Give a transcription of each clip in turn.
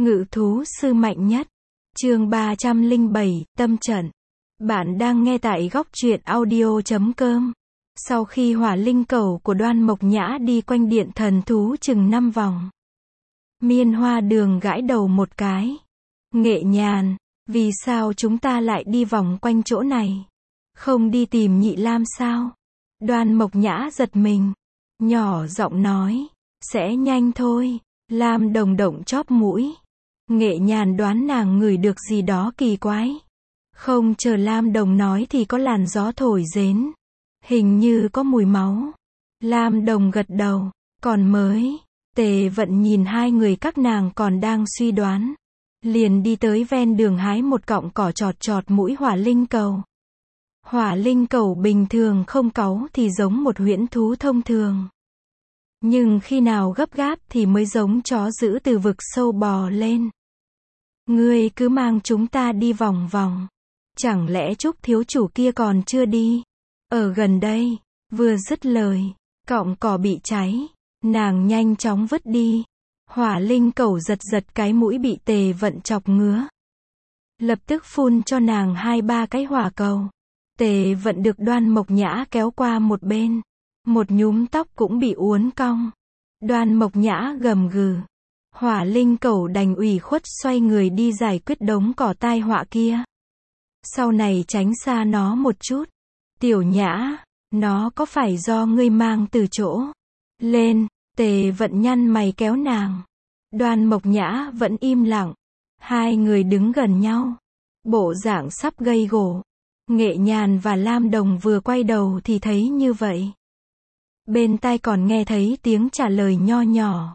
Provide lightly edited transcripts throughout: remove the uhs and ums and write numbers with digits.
Ngự thú sư mạnh nhất. Chương 307, Tâm trận. Bạn đang nghe tại góc truyện audio.com. Sau khi hỏa linh cầu của Đoan Mộc Nhã đi quanh điện thần thú chừng 5 vòng, Miên Hoa Đường gãi đầu một cái. Nghệ Nhàn, vì sao chúng ta lại đi vòng quanh chỗ này? Không đi tìm Nhị Lam sao? Đoan Mộc Nhã giật mình, nhỏ giọng nói, sẽ nhanh thôi. Lam Đồng động chóp mũi. Nghệ Nhàn đoán nàng ngửi được gì đó kỳ quái. Không chờ Lam Đồng nói thì có làn gió thổi đến. Hình như có mùi máu. Lam Đồng gật đầu, còn mới. Tề Vận nhìn hai người các nàng còn đang suy đoán, liền đi tới ven đường hái một cọng cỏ chọt chọt mũi hỏa linh cầu. Hỏa linh cầu bình thường không cáu thì giống một huyễn thú thông thường. Nhưng khi nào gấp gáp thì mới giống chó dữ từ vực sâu bò lên. Ngươi cứ mang chúng ta đi vòng vòng. Chẳng lẽ Trúc thiếu chủ kia còn chưa đi? Ở gần đây. Vừa dứt lời, cọng cỏ bị cháy. Nàng nhanh chóng vứt đi. Hỏa linh cầu giật giật cái mũi bị Tề Vận chọc ngứa. Lập tức phun cho nàng 2-3 cái hỏa cầu. Tề Vận được Đoan Mộc Nhã kéo qua một bên. Một nhúm tóc cũng bị uốn cong. Đoan Mộc Nhã gầm gừ. Hỏa linh cầu đành ủy khuất xoay người đi giải quyết đống cỏ tai họa kia. Sau này tránh xa nó một chút. Tiểu Nhã, nó có phải do ngươi mang từ chỗ lên? Tề Vận nhăn mày kéo nàng. Đoan Mộc Nhã vẫn im lặng. Hai người đứng gần nhau, bộ dạng sắp gây gổ. Nghệ Nhàn và Lam Đồng vừa quay đầu thì thấy như vậy. Bên tai còn nghe thấy tiếng trả lời nho nhỏ.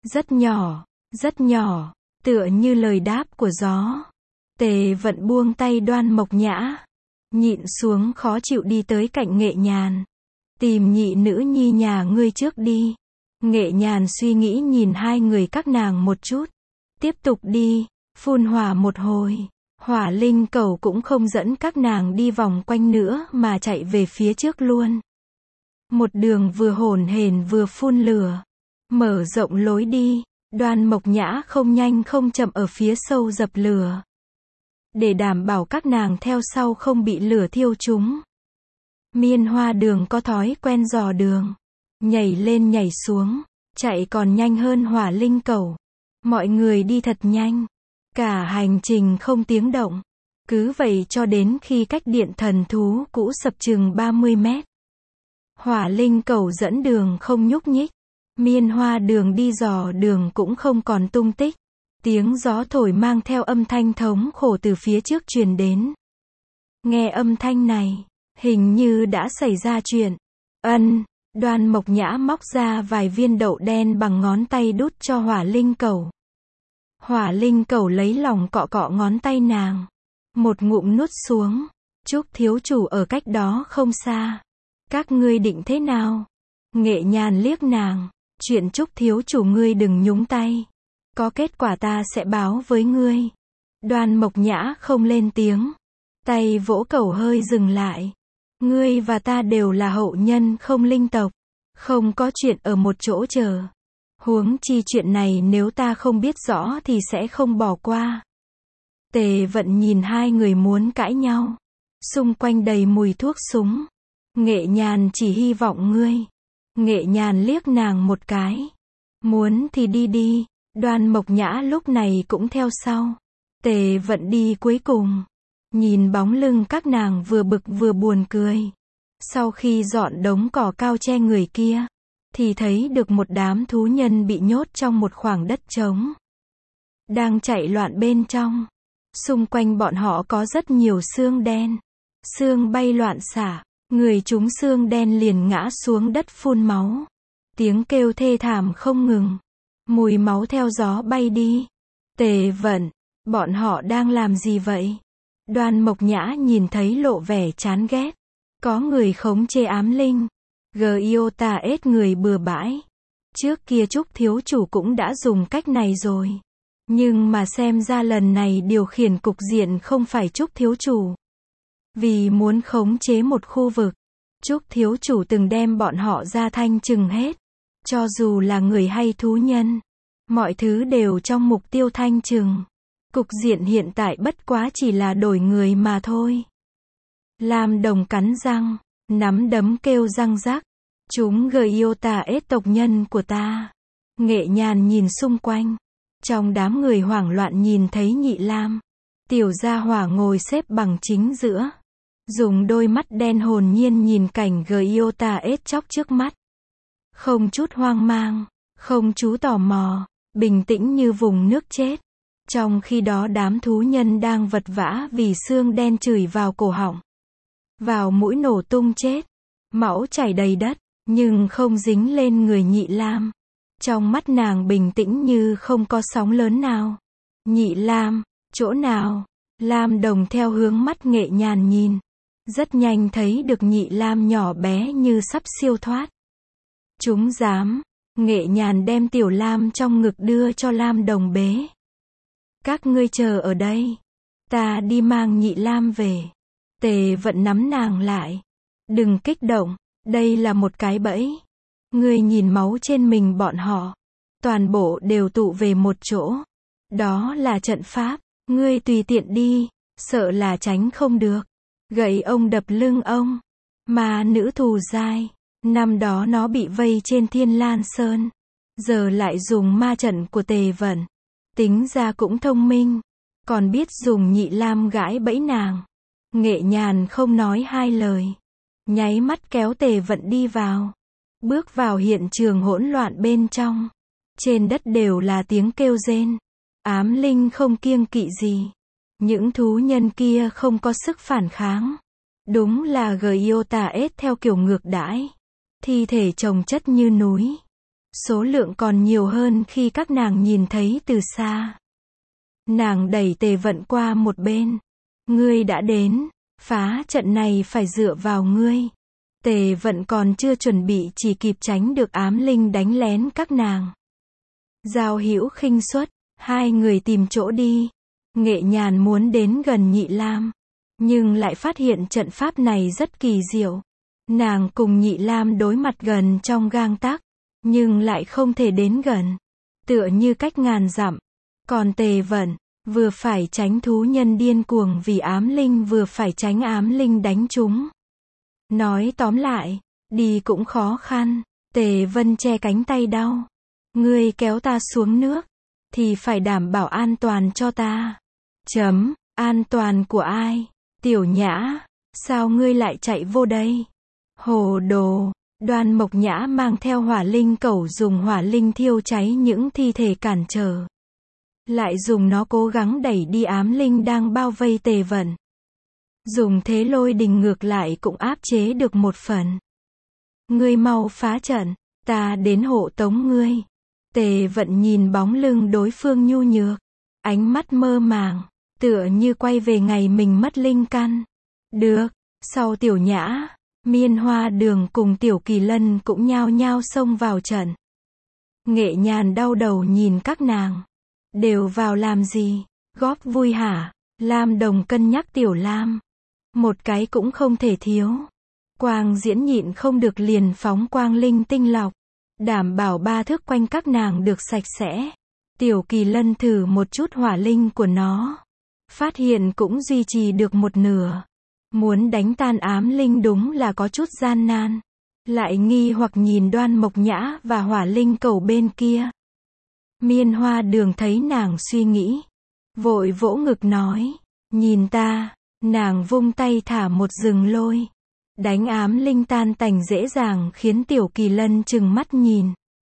Rất nhỏ, tựa như lời đáp của gió. Tề Vận buông tay Đoan Mộc Nhã, nhịn xuống khó chịu đi tới cạnh Nghệ Nhàn. Tìm nhị nữ nhi nhà ngươi trước đi. Nghệ Nhàn suy nghĩ nhìn hai người các nàng một chút. Tiếp tục đi, phun hỏa một hồi. Hỏa linh cầu cũng không dẫn các nàng đi vòng quanh nữa mà chạy về phía trước luôn. Một đường vừa hổn hển vừa phun lửa. Mở rộng lối đi. Đoan Mộc Nhã không nhanh không chậm ở phía sau dập lửa. Để đảm bảo các nàng theo sau không bị lửa thiêu chúng. Miên Hoa Đường có thói quen dò đường. Nhảy lên nhảy xuống. Chạy còn nhanh hơn hỏa linh cầu. Mọi người đi thật nhanh. Cả hành trình không tiếng động. Cứ vậy cho đến khi cách điện thần thú cũ sập chừng 30 mét. Hỏa linh cầu dẫn đường không nhúc nhích. Miên Hoa Đường đi dò đường cũng không còn tung tích. Tiếng gió thổi mang theo âm thanh thống khổ từ phía trước truyền đến. Nghe âm thanh này, hình như đã xảy ra chuyện. Đoan Mộc Nhã móc ra vài viên đậu đen bằng ngón tay đút cho hỏa linh cầu. Hỏa linh cầu lấy lòng cọ cọ ngón tay nàng. Một ngụm nuốt xuống. Trúc thiếu chủ ở cách đó không xa. Các ngươi định thế nào? Nghệ Nhàn liếc nàng. Chuyện Trúc thiếu chủ ngươi đừng nhúng tay. Có kết quả ta sẽ báo với ngươi. Đoan Mộc Nhã không lên tiếng. Tay vỗ cầu hơi dừng lại. Ngươi và ta đều là hậu nhân không linh tộc. Không có chuyện ở một chỗ chờ. Huống chi chuyện này nếu ta không biết rõ thì sẽ không bỏ qua. Tề Vận nhìn hai người muốn cãi nhau. Xung quanh đầy mùi thuốc súng. Nghệ Nhàn chỉ hy vọng ngươi. Nghệ Nhàn liếc nàng một cái. Muốn thì đi đi. Đoan Mộc Nhã lúc này cũng theo sau. Tề Vận đi cuối cùng. Nhìn bóng lưng các nàng vừa bực vừa buồn cười. Sau khi dọn đống cỏ cao che người kia, thì thấy được một đám thú nhân bị nhốt trong một khoảng đất trống. Đang chạy loạn bên trong. Xung quanh bọn họ có rất nhiều xương đen. Xương bay loạn xả. Người chúng xương đen liền ngã xuống đất phun máu. Tiếng kêu thê thảm không ngừng. Mùi máu theo gió bay đi. Tề Vận, bọn họ đang làm gì vậy? Đoan Mộc Nhã nhìn thấy lộ vẻ chán ghét. Có người khống chế ám linh. Giota ết người bừa bãi. Trước kia Trúc thiếu chủ cũng đã dùng cách này rồi. Nhưng mà xem ra lần này điều khiển cục diện không phải Trúc thiếu chủ. Vì muốn khống chế một khu vực, Trúc thiếu chủ từng đem bọn họ ra thanh trừng hết. Cho dù là người hay thú nhân. Mọi thứ đều trong mục tiêu thanh trừng. Cục diện hiện tại bất quá chỉ là đổi người mà thôi. Lam Đồng cắn răng, nắm đấm kêu răng rắc. Chúng gợi yêu tà ết tộc nhân của ta. Nghệ Nhàn nhìn xung quanh. Trong đám người hoảng loạn nhìn thấy Nhị Lam. Tiểu gia hỏa ngồi xếp bằng chính giữa. Dùng đôi mắt đen hồn nhiên nhìn cảnh gợi yêu tà ết chóc trước mắt. Không chút hoang mang, không chú tò mò, bình tĩnh như vùng nước chết. Trong khi đó đám thú nhân đang vật vã vì xương đen chửi vào cổ họng. Vào mũi nổ tung chết. Máu chảy đầy đất, nhưng không dính lên người Nhị Lam. Trong mắt nàng bình tĩnh như không có sóng lớn nào. Nhị Lam, chỗ nào? Lam Đồng theo hướng mắt Nghệ Nhàn nhìn. Rất nhanh thấy được Nhị Lam nhỏ bé như sắp siêu thoát. Chúng dám. Nghệ Nhàn đem Tiểu Lam trong ngực đưa cho Lam Đồng bế. Các ngươi chờ ở đây. Ta đi mang Nhị Lam về. Tề Vận nắm nàng lại. Đừng kích động, đây là một cái bẫy. Ngươi nhìn máu trên mình bọn họ. Toàn bộ đều tụ về một chỗ. Đó là trận pháp. Ngươi tùy tiện đi, sợ là tránh không được. Gậy ông đập lưng ông. Mà nữ thù dai. Năm đó nó bị vây trên Thiên Lan Sơn. Giờ lại dùng ma trận của Tề Vận. Tính ra cũng thông minh. Còn biết dùng Nhị Lam gãi bẫy nàng. Nghệ Nhàn không nói hai lời. Nháy mắt kéo Tề Vận đi vào. Bước vào hiện trường hỗn loạn bên trong. Trên đất đều là tiếng kêu rên. Ám linh không kiêng kỵ gì. Những thú nhân kia không có sức phản kháng. Đúng là gợi yêu tà ết theo kiểu ngược đãi. Thi thể chồng chất như núi. Số lượng còn nhiều hơn khi các nàng nhìn thấy từ xa. Nàng đẩy Tề Vận qua một bên. Ngươi đã đến. Phá trận này phải dựa vào ngươi. Tề Vận còn chưa chuẩn bị chỉ kịp tránh được ám linh đánh lén các nàng. Giao hữu khinh suất. Hai người tìm chỗ đi. Nghệ Nhàn muốn đến gần Nhị Lam. Nhưng lại phát hiện trận pháp này rất kỳ diệu. Nàng cùng Nhị Lam đối mặt gần trong gang tấc. Nhưng lại không thể đến gần. Tựa như cách ngàn dặm. Còn Tề Vận, vừa phải tránh thú nhân điên cuồng vì ám linh vừa phải tránh ám linh đánh chúng. Nói tóm lại, đi cũng khó khăn. Tề Vân che cánh tay đau. Ngươi kéo ta xuống nước. Thì phải đảm bảo an toàn cho ta. An toàn của ai? Tiểu Nhã, sao ngươi lại chạy vô đây? Hồ đồ. Đoan Mộc Nhã mang theo hỏa linh cẩu dùng hỏa linh thiêu cháy những thi thể cản trở. Lại dùng nó cố gắng đẩy đi ám linh đang bao vây Tề Vận. Dùng thế lôi đình ngược lại cũng áp chế được một phần. Ngươi mau phá trận, ta đến hộ tống ngươi. Tề Vận nhìn bóng lưng đối phương nhu nhược. Ánh mắt mơ màng, tựa như quay về ngày mình mất linh căn. Được, sau Tiểu Nhã, Miên Hoa Đường cùng Tiểu Kỳ Lân cũng nhao nhao xông vào trận. Nghệ Nhàn đau đầu nhìn các nàng. Đều vào làm gì? Góp vui hả? Lam Đồng cân nhắc Tiểu Lam. Một cái cũng không thể thiếu. Quang diễn nhịn không được liền phóng quang linh tinh lọc. Đảm bảo ba thước quanh các nàng được sạch sẽ. Tiểu Kỳ Lân thử một chút hỏa linh của nó. Phát hiện cũng duy trì được một nửa. Muốn đánh tan ám linh đúng là có chút gian nan. Lại nghi hoặc nhìn Đoan Mộc Nhã và hỏa linh cẩu bên kia. Miên Hoa Đường thấy nàng suy nghĩ. Vội vỗ ngực nói. Nhìn ta. Nàng vung tay thả một rừng lôi. Đánh ám linh tan tành dễ dàng khiến Tiểu Kỳ Lân trừng mắt nhìn.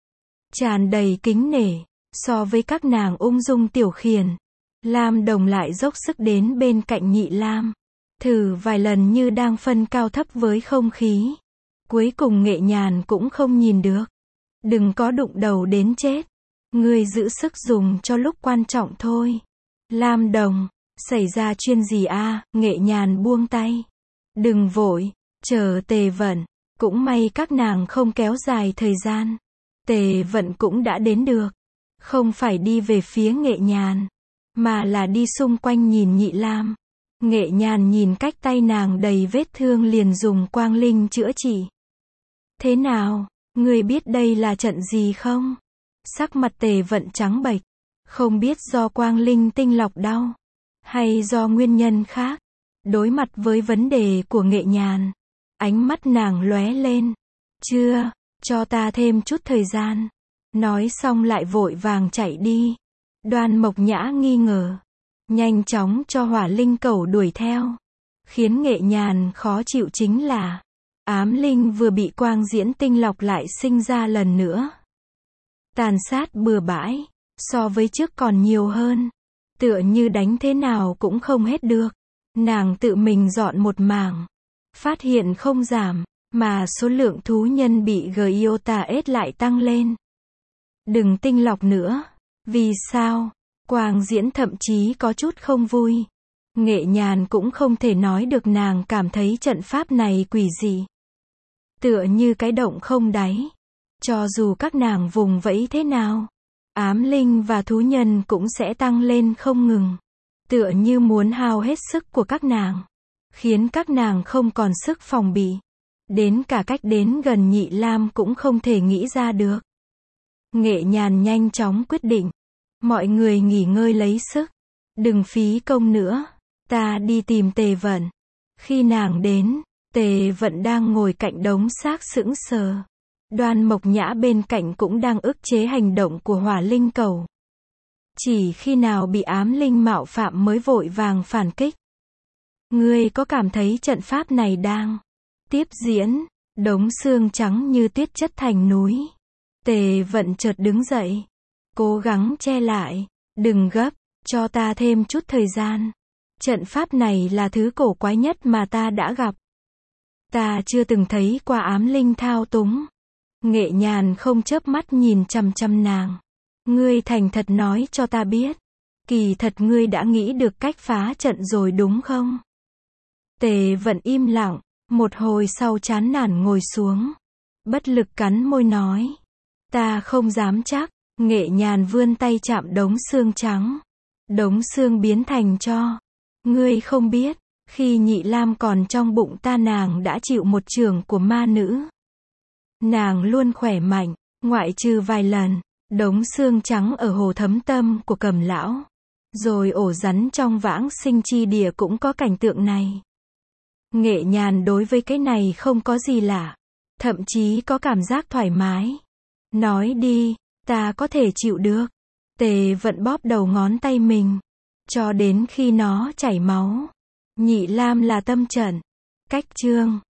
Tràn đầy kính nể. So với các nàng ung dung tiểu khiển. Lam Đồng lại dốc sức đến bên cạnh Nhị Lam. Thử vài lần như đang phân cao thấp với không khí. Cuối cùng Nghệ Nhàn cũng không nhìn được. Đừng có đụng đầu đến chết. Ngươi giữ sức dùng cho lúc quan trọng thôi. Lam Đồng, xảy ra chuyện gì a? Nghệ Nhàn buông tay. Đừng vội, chờ Tề Vận. Cũng may các nàng không kéo dài thời gian. Tề Vận cũng đã đến được. Không phải đi về phía Nghệ Nhàn, mà là đi xung quanh nhìn Nhị Lam. Nghệ Nhàn nhìn cách tay nàng đầy vết thương liền dùng quang linh chữa trị. Thế nào, ngươi biết đây là trận gì không? Sắc mặt Tề Vận trắng bệch, không biết do quang linh tinh lọc đau, hay do nguyên nhân khác. Đối mặt với vấn đề của Nghệ Nhàn, ánh mắt nàng lóe lên. Chưa, cho ta thêm chút thời gian. Nói xong lại vội vàng chạy đi. Đoan Mộc Nhã nghi ngờ, nhanh chóng cho Hỏa Linh Cẩu đuổi theo. Khiến Nghệ Nhàn khó chịu chính là, ám linh vừa bị quang diễn tinh lọc lại sinh ra lần nữa. Tàn sát bừa bãi, so với trước còn nhiều hơn. Tựa như đánh thế nào cũng không hết được. Nàng tự mình dọn một mảng, phát hiện không giảm, mà số lượng thú nhân bị Giotah lại tăng lên. Đừng tinh lọc nữa. Vì sao? Quang diễn thậm chí có chút không vui. Nghệ Nhàn cũng không thể nói được, nàng cảm thấy trận pháp này quỷ dị. Tựa như cái động không đáy. Cho dù các nàng vùng vẫy thế nào, ám linh và thú nhân cũng sẽ tăng lên không ngừng. Tựa như muốn hao hết sức của các nàng, khiến các nàng không còn sức phòng bị. Đến cả cách đến gần Nhị Lam cũng không thể nghĩ ra được. Nghệ Nhàn nhanh chóng quyết định. Mọi người nghỉ ngơi lấy sức. Đừng phí công nữa. Ta đi tìm Tề Vận. Khi nàng đến, Tề Vận đang ngồi cạnh đống xác sững sờ. Đoan Mộc Nhã bên cạnh cũng đang ức chế hành động của Hỏa Linh Cẩu. Chỉ khi nào bị ám linh mạo phạm mới vội vàng phản kích. Ngươi có cảm thấy trận pháp này đang tiếp diễn? Đống xương trắng như tuyết chất thành núi. Tề Vận chợt đứng dậy, cố gắng che lại. Đừng gấp, cho ta thêm chút thời gian. Trận pháp này là thứ cổ quái nhất mà ta đã gặp. Ta chưa từng thấy qua ám linh thao túng. Nghệ Nhàn không chớp mắt nhìn chằm chằm nàng. Ngươi thành thật nói cho ta biết. Kỳ thật ngươi đã nghĩ được cách phá trận rồi đúng không? Tề Vận im lặng, một hồi sau chán nản ngồi xuống. Bất lực cắn môi nói. Ta không dám chắc. Nghệ Nhàn vươn tay chạm đống xương trắng. Đống xương biến thành tro. Ngươi không biết, khi Nhị Lam còn trong bụng ta nàng đã chịu một chưởng của ma nữ. Nàng luôn khỏe mạnh, ngoại trừ vài lần. Đống xương trắng ở hồ Thấm Tâm của Cầm lão. Rồi ổ rắn trong Vãng Sinh Chi Địa cũng có cảnh tượng này. Nghệ Nhàn đối với cái này không có gì lạ. Thậm chí có cảm giác thoải mái. Nói đi, ta có thể chịu được. Tề Vận bóp đầu ngón tay mình. Cho đến khi nó chảy máu. Nhị Lam là tâm trận. Cách chương